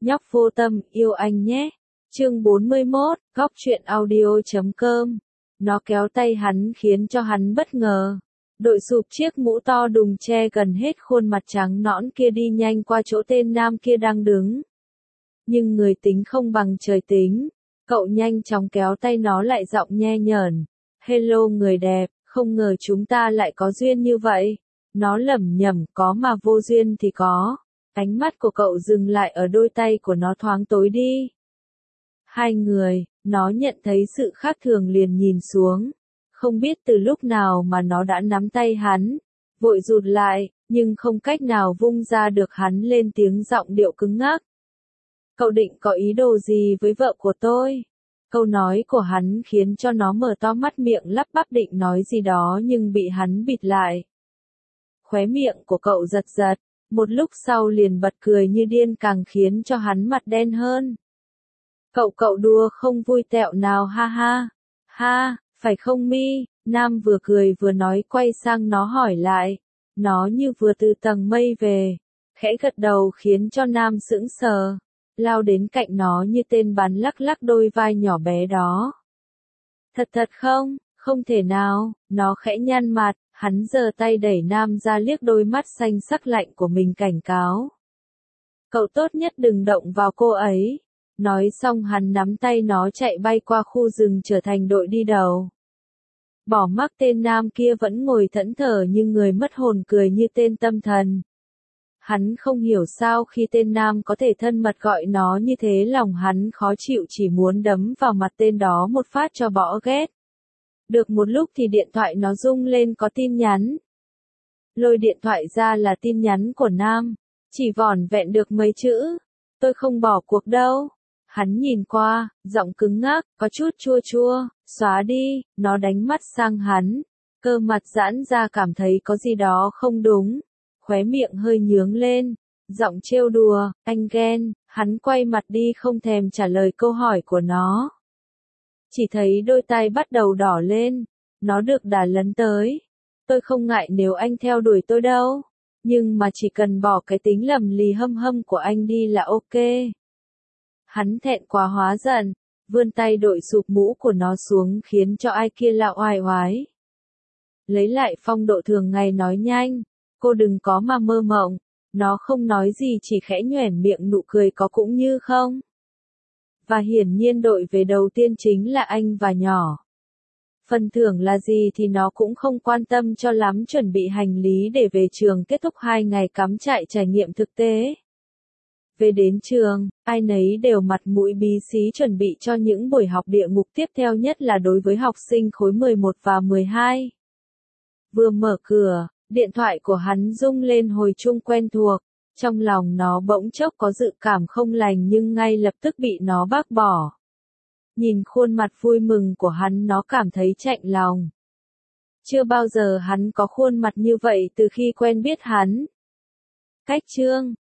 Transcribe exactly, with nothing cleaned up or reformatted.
Nhóc vô tâm, yêu anh nhé. Chương bốn mươi mốt, góc truyện audio chấm com. Nó kéo tay hắn khiến cho hắn bất ngờ. Đội sụp chiếc mũ to đùng che gần hết khuôn mặt trắng nõn kia đi nhanh qua chỗ tên nam kia đang đứng. Nhưng người tính không bằng trời tính. Cậu nhanh chóng kéo tay nó lại giọng nhe nhởn. Hello người đẹp, không ngờ chúng ta lại có duyên như vậy. Nó lẩm nhẩm, có mà vô duyên thì có. Ánh mắt của cậu dừng lại ở đôi tay của nó thoáng tối đi. Hai người, nó nhận thấy sự khác thường liền nhìn xuống. Không biết từ lúc nào mà nó đã nắm tay hắn. Vội rụt lại, nhưng không cách nào vung ra được hắn lên tiếng giọng điệu cứng ngắc. Cậu định có ý đồ gì với vợ của tôi? Câu nói của hắn khiến cho nó mở to mắt miệng lắp bắp định nói gì đó nhưng bị hắn bịt lại. Khóe miệng của cậu giật giật, một lúc sau liền bật cười như điên càng khiến cho hắn mặt đen hơn. Cậu cậu đùa không vui tẹo nào ha ha. Ha, phải không mi? Nam vừa cười vừa nói quay sang nó hỏi lại. Nó như vừa từ tầng mây về. Khẽ gật đầu khiến cho Nam sững sờ. Lao đến cạnh nó như tên bắn lắc lắc đôi vai nhỏ bé đó. Thật thật không? Không thể nào. Nó khẽ nhăn mặt. Hắn giơ tay đẩy Nam ra liếc đôi mắt xanh sắc lạnh của mình cảnh cáo. Cậu tốt nhất đừng động vào cô ấy. Nói xong hắn nắm tay nó chạy bay qua khu rừng trở thành đội đi đầu. Bỏ mặc tên nam kia vẫn ngồi thẫn thờ như người mất hồn cười như tên tâm thần. Hắn không hiểu sao khi tên nam có thể thân mật gọi nó như thế lòng hắn khó chịu chỉ muốn đấm vào mặt tên đó một phát cho bỏ ghét. Được một lúc thì điện thoại nó rung lên có tin nhắn. Lôi điện thoại ra là tin nhắn của Nam. Chỉ vỏn vẹn được mấy chữ. Tôi không bỏ cuộc đâu. Hắn nhìn qua, giọng cứng ngắc, có chút chua chua, xóa đi, nó đánh mắt sang hắn. Cơ mặt giãn ra cảm thấy có gì đó không đúng. Khóe miệng hơi nhướng lên. Giọng trêu đùa, anh ghen, hắn quay mặt đi không thèm trả lời câu hỏi của nó. Chỉ thấy đôi tay bắt đầu đỏ lên. Nó được đà lấn tới. Tôi không ngại nếu anh theo đuổi tôi đâu. Nhưng mà chỉ cần bỏ cái tính lầm lì hâm hâm của anh đi là ok. Hắn thẹn quá hóa giận. Vươn tay đội sụp mũ của nó xuống khiến cho ai kia lạo oai oái. Lấy lại phong độ thường ngày nói nhanh. Cô đừng có mà mơ mộng. Nó không nói gì chỉ khẽ nhoẻn miệng nụ cười có cũng như không. Và hiển nhiên đội về đầu tiên chính là anh và nhỏ. Phần thưởng là gì thì nó cũng không quan tâm cho lắm chuẩn bị hành lý để về trường kết thúc hai ngày cắm trại trải nghiệm thực tế. Về đến trường, ai nấy đều mặt mũi bí xí chuẩn bị cho những buổi học địa ngục tiếp theo nhất là đối với học sinh khối mười một và mười hai. Vừa mở cửa, điện thoại của hắn rung lên hồi chuông quen thuộc. Trong lòng nó bỗng chốc có dự cảm không lành nhưng ngay lập tức bị nó bác bỏ. Nhìn khuôn mặt vui mừng của hắn nó cảm thấy chạnh lòng. Chưa bao giờ hắn có khuôn mặt như vậy từ khi quen biết hắn. Cách chương